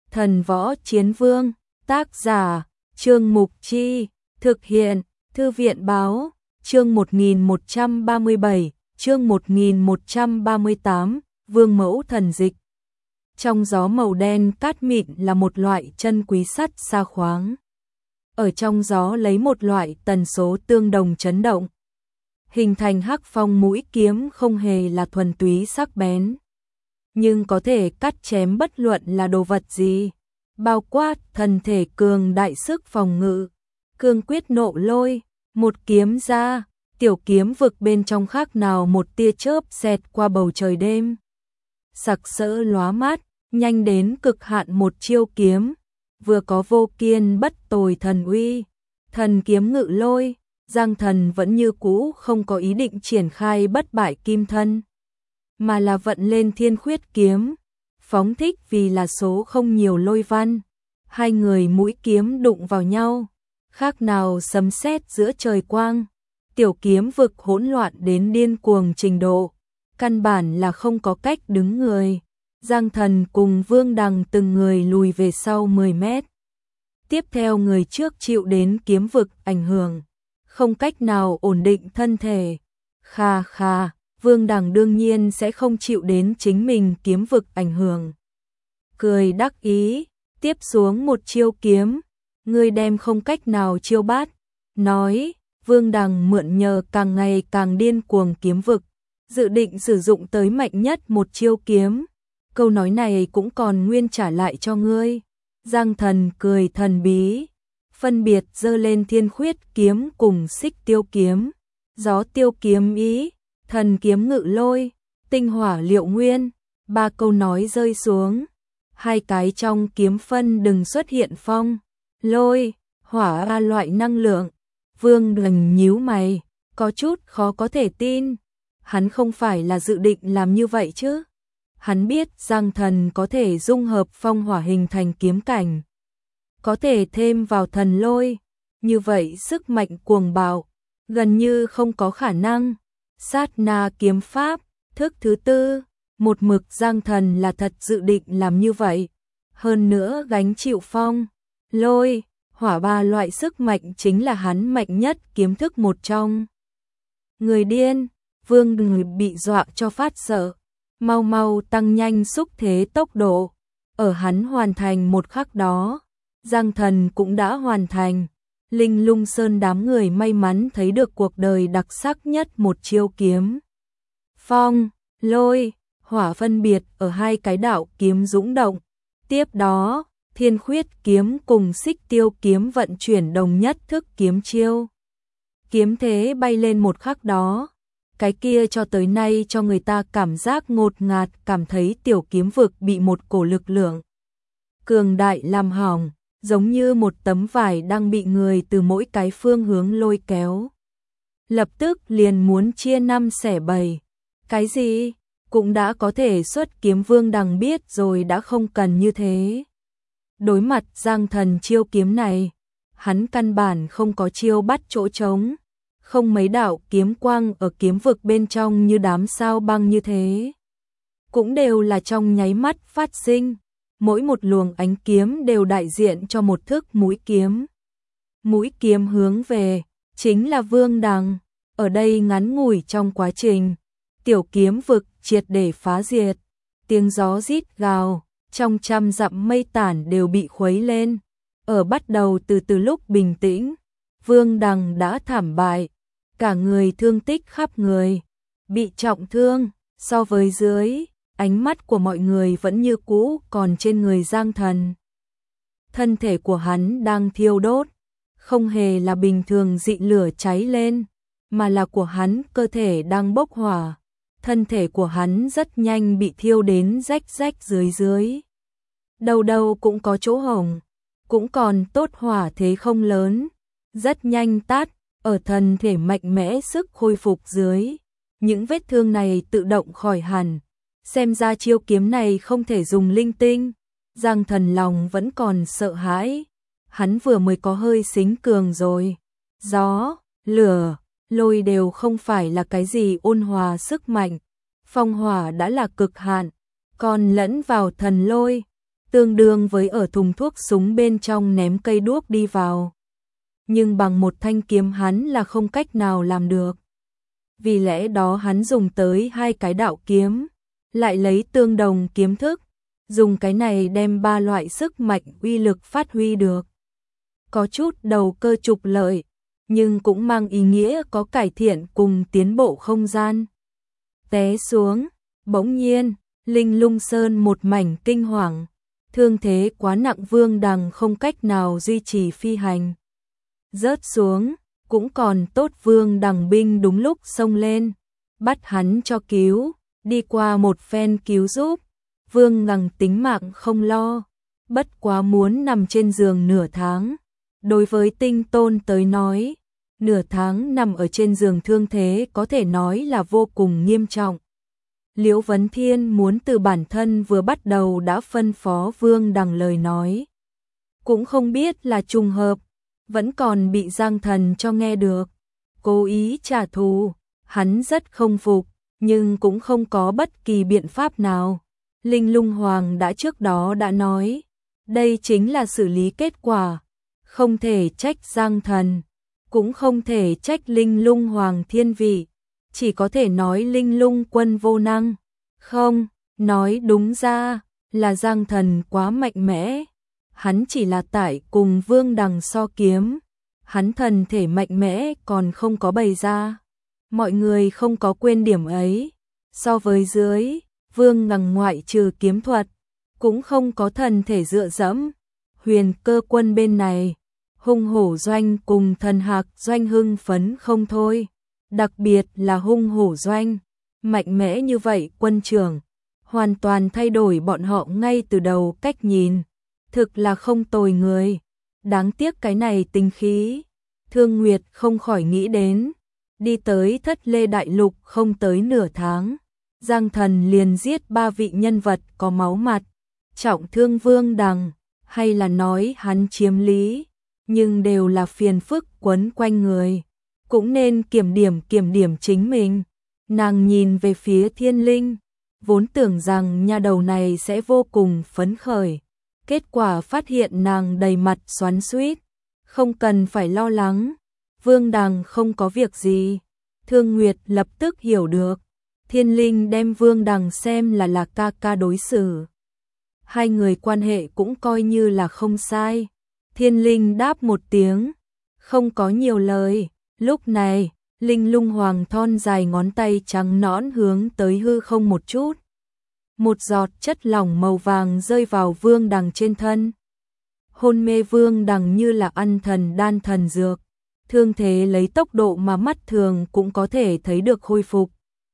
Thần Võ Chiến Vương, tác giả, Trương Mục Chi, thực hiện, Thư viện Báo, chương 1137, chương 1138, Vương Mẫu Thần Dịch. Trong gió màu đen cát mịn là một loại chân quý sắt sa khoáng. Ở trong gió lấy một loại tần số tương đồng chấn động, hình thành hắc phong mũi kiếm không hề là thuần túy sắc bén, nhưng có thể cắt chém bất luận là đồ vật gì, bao quát thân thể cường đại sức phòng ngự. Cương quyết nộ lôi, một kiếm ra, tiểu kiếm vực bên trong khác nào một tia chớp xẹt qua bầu trời đêm. Sặc sỡ lóa mắt, nhanh đến cực hạn một chiêu kiếm, vừa có vô kiên bất tồi thần uy. Thần kiếm ngự lôi, Giang Thần vẫn như cũ không có ý định triển khai bất bại kim thân, mà là vận lên thiên khuyết kiếm, phóng thích vì là số không nhiều lôi văn. Hai người mũi kiếm đụng vào nhau, khác nào sấm sét giữa trời quang. Tiểu kiếm vực hỗn loạn đến điên cuồng trình độ, căn bản là không có cách đứng người. Giang Thần cùng Vương Đằng từng người lùi về sau 10 mét. Tiếp theo người trước chịu đến kiếm vực ảnh hưởng, không cách nào ổn định thân thể. Kha kha, Vương Đằng đương nhiên sẽ không chịu đến chính mình kiếm vực ảnh hưởng. Cười đắc ý, tiếp xuống một chiêu kiếm, ngươi đem không cách nào chiêu bát. Nói, Vương Đằng mượn nhờ càng ngày càng điên cuồng kiếm vực, dự định sử dụng tới mạnh nhất một chiêu kiếm. Câu nói này cũng còn nguyên trả lại cho ngươi. Giang Thần cười thần bí, phân biệt giơ lên thiên khuyết kiếm cùng xích tiêu kiếm, gió tiêu kiếm ý, thần kiếm ngự lôi, tinh hỏa liệu nguyên. Ba câu nói rơi xuống, hai cái trong kiếm phân đừng xuất hiện phong, lôi, hỏa ba loại năng lượng. Vương Đằng nhíu mày, có chút khó có thể tin. Hắn không phải là dự định làm như vậy chứ? Hắn biết Giang Thần có thể dung hợp phong hỏa hình thành kiếm cảnh, có thể thêm vào thần lôi, như vậy sức mạnh cuồng bạo, gần như không có khả năng. Sát na kiếm pháp, thức thứ tư, một mực Giang Thần là thật dự định làm như vậy. Hơn nữa gánh chịu phong, lôi, hỏa ba loại sức mạnh chính là hắn mạnh nhất kiếm thức một trong. Người điên, Vương Đằng bị dọa cho phát sợ, mau mau tăng nhanh xúc thế tốc độ. Ở hắn hoàn thành một khắc đó, Giang Thần cũng đã hoàn thành. Linh Lung Sơn đám người may mắn thấy được cuộc đời đặc sắc nhất một chiêu kiếm. Phong, lôi, hỏa phân biệt ở hai cái đạo kiếm dũng động. Tiếp đó, thiên khuyết kiếm cùng xích tiêu kiếm vận chuyển đồng nhất thức kiếm chiêu. Kiếm thế bay lên một khắc đó, cái kia cho tới nay cho người ta cảm giác ngột ngạt, cảm thấy tiểu kiếm vực bị một cổ lực lượng cường đại làm hỏng, giống như một tấm vải đang bị người từ mỗi cái phương hướng lôi kéo. Lập tức liền muốn chia năm xẻ bảy. Cái gì? Cũng đã có thể xuất kiếm. Vương Đằng biết rồi đã không cần như thế. Đối mặt Giang Thần chiêu kiếm này, hắn căn bản không có chiêu bắt chỗ trống. Không mấy đạo kiếm quang ở kiếm vực bên trong như đám sao băng như thế, cũng đều là trong nháy mắt phát sinh. Mỗi một luồng ánh kiếm đều đại diện cho một thức mũi kiếm. Mũi kiếm hướng về chính là Vương Đằng. Ở đây ngắn ngủi trong quá trình, tiểu kiếm vực triệt để phá diệt. Tiếng gió rít gào, trong trăm dặm mây tản đều bị khuấy lên. Ở bắt đầu từ lúc bình tĩnh, Vương Đằng đã thảm bại, cả người thương tích khắp người, bị trọng thương. So với dưới, ánh mắt của mọi người vẫn như cũ còn trên người Giang Thần. Thân thể của hắn đang thiêu đốt, không hề là bình thường dị lửa cháy lên, mà là của hắn cơ thể đang bốc hỏa. Thân thể của hắn rất nhanh bị thiêu đến rách rách dưới. Đầu đầu cũng có chỗ hổng, cũng còn tốt hỏa thế không lớn, rất nhanh tắt. Ở thân thể mạnh mẽ sức khôi phục dưới, những vết thương này tự động khỏi hẳn. Xem ra chiêu kiếm này không thể dùng linh tinh. Giang Thần lòng vẫn còn sợ hãi. Hắn vừa mới có hơi xính cường rồi. Gió, lửa, lôi đều không phải là cái gì ôn hòa sức mạnh. Phong hỏa đã là cực hạn, còn lẫn vào thần lôi. tương đương với ở thùng thuốc súng bên trong ném cây đuốc đi vào. Nhưng bằng một thanh kiếm hắn là không cách nào làm được. Vì lẽ đó hắn dùng tới 2 cái đạo kiếm, lại lấy tương đồng kiếm thức, dùng cái này đem 3 loại sức mạnh uy lực phát huy được. Có chút đầu cơ trục lợi, nhưng cũng mang ý nghĩa có cải thiện cùng tiến bộ không gian. Té xuống, bỗng nhiên, Linh Lung Sơn một mảnh kinh hoàng, thương thế quá nặng Vương Đằng không cách nào duy trì phi hành. Rớt xuống, cũng còn tốt Vương Đằng binh đúng lúc xông lên, bắt hắn cho cứu, đi qua một phen cứu giúp, Vương Đằng tính mạng không lo, bất quá muốn nằm trên giường nửa tháng. Đối với Tinh Tôn tới nói, nửa tháng nằm ở trên giường thương thế có thể nói là vô cùng nghiêm trọng. Liễu Vấn Thiên muốn từ bản thân vừa bắt đầu đã phân phó Vương Đằng lời nói. Cũng không biết là trùng hợp, vẫn còn bị Giang Thần cho nghe được. Cố ý trả thù, hắn rất không phục, nhưng cũng không có bất kỳ biện pháp nào. Linh Lung Hoàng đã trước đó đã nói, đây chính là xử lý kết quả. Không thể trách Giang Thần, cũng không thể trách Linh Lung Hoàng thiên vị, chỉ có thể nói Linh Lung Quân vô năng. Không, nói đúng ra là Giang Thần quá mạnh mẽ. Hắn chỉ là tại cùng Vương Đằng so kiếm, hắn thần thể mạnh mẽ còn không có bày ra. Mọi người không có quên điểm ấy. So với dưới, Vương Đằng ngoại trừ kiếm thuật, cũng không có thần thể dựa dẫm. Huyền Cơ Quân bên này, Hung Hổ Doanh cùng Thần Hạc Doanh hưng phấn không thôi. Đặc biệt là Hung Hổ Doanh, mạnh mẽ như vậy quân trưởng, hoàn toàn thay đổi bọn họ ngay từ đầu cách nhìn. Thực là không tồi người. Đáng tiếc cái này tinh khí, Thương Nguyệt không khỏi nghĩ đến. Đi tới Thất Lê Đại Lục không tới nửa tháng, Giang Thần liền giết 3 vị nhân vật có máu mặt, trọng thương Vương Đằng, hay là nói hắn chiếm lý, nhưng đều là phiền phức quấn quanh người. Cũng nên kiểm điểm chính mình. Nàng nhìn về phía Thiên Linh, vốn tưởng rằng nha đầu này sẽ vô cùng phấn khởi. Kết quả phát hiện nàng đầy mặt xoắn xuýt, không cần phải lo lắng, Vương Đằng không có việc gì. Thương Nguyệt lập tức hiểu được, Thiên Linh đem Vương Đằng xem là ca ca đối xử. Hai người quan hệ cũng coi như là không sai. Thiên Linh đáp một tiếng, không có nhiều lời. Lúc này, Linh Lung Hoàng thon dài ngón tay trắng nõn hướng tới hư không một chút. Một giọt chất lỏng màu vàng rơi vào Vương Đằng trên thân. Hôn mê Vương Đằng như là ăn thần đan thần dược. Thương thế lấy tốc độ mà mắt thường cũng có thể thấy được khôi phục.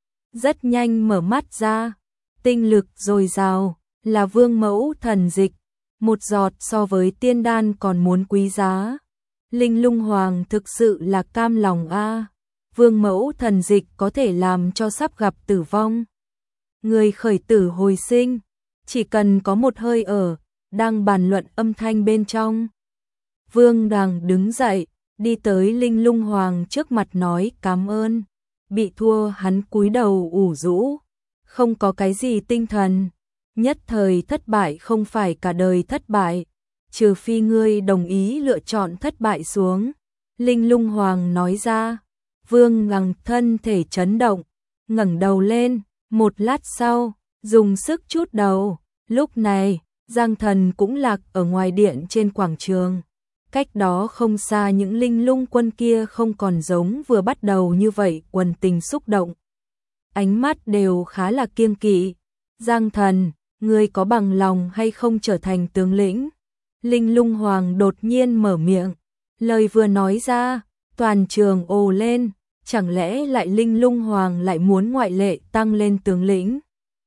Rất nhanh mở mắt ra, tinh lực dồi dào, là Vương Mẫu thần dịch. Một giọt so với tiên đan còn muốn quý giá. Linh Lung Hoàng thực sự là cam lòng a. Vương Mẫu thần dịch có thể làm cho sắp gặp tử vong người khởi tử hồi sinh, chỉ cần có một hơi ở, đang bàn luận âm thanh bên trong. Vương Đằng đứng dậy, đi tới Linh Lung Hoàng trước mặt nói cảm ơn. Bị thua hắn cúi đầu ủ rũ, không có cái gì tinh thần. Nhất thời thất bại không phải cả đời thất bại, trừ phi ngươi đồng ý lựa chọn thất bại xuống. Linh Lung Hoàng nói ra. Vương Đằng thân thể chấn động, ngẩng đầu lên. Một lát sau, dùng sức chút đầu, lúc này, Giang Thần cũng lạc ở ngoài điện trên quảng trường. Cách đó không xa những Linh Lung Quân kia không còn giống vừa bắt đầu như vậy quần tình xúc động. Ánh mắt đều khá là kiêng kỵ. Giang Thần, ngươi có bằng lòng hay không trở thành tướng lĩnh? Linh Lung Hoàng đột nhiên mở miệng. Lời vừa nói ra, toàn trường ồ lên. Chẳng lẽ lại Linh Lung Hoàng lại muốn ngoại lệ tăng lên tướng lĩnh?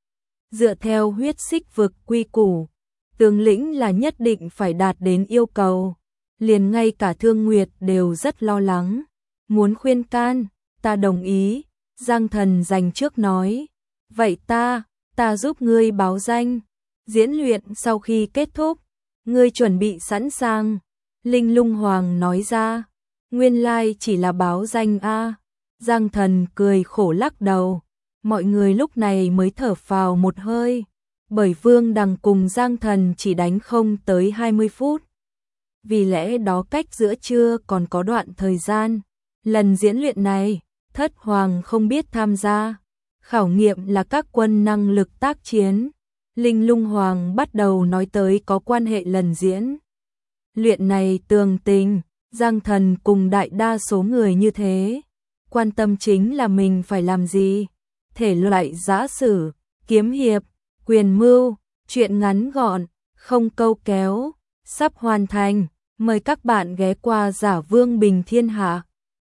Dựa theo huyết xích vực quy củ, tướng lĩnh là nhất định phải đạt đến yêu cầu. Liền ngay cả Thương Nguyệt đều rất lo lắng. Muốn khuyên can, ta đồng ý. Giang Thần dành trước nói. Vậy ta giúp ngươi báo danh. Diễn luyện sau khi kết thúc, ngươi chuẩn bị sẵn sàng. Linh Lung Hoàng nói ra. Nguyên lai chỉ là báo danh a. Giang Thần cười khổ lắc đầu, mọi người lúc này mới thở phào một hơi. bởi Vương Đằng cùng Giang Thần chỉ đánh không tới 20 phút. Vì lẽ đó cách giữa trưa còn có đoạn thời gian. Lần diễn luyện này, Thất Hoàng không biết tham gia. Khảo nghiệm là các quân năng lực tác chiến. Linh Lung Hoàng bắt đầu nói tới có quan hệ lần diễn luyện này tường tình, Giang Thần cùng đại đa số người như thế. Quan tâm chính là mình phải làm gì. Thể loại giã sử, kiếm hiệp, quyền mưu, truyện ngắn gọn, không câu kéo, sắp hoàn thành. Mời các bạn ghé qua Giả Vương Bình Thiên Hạ.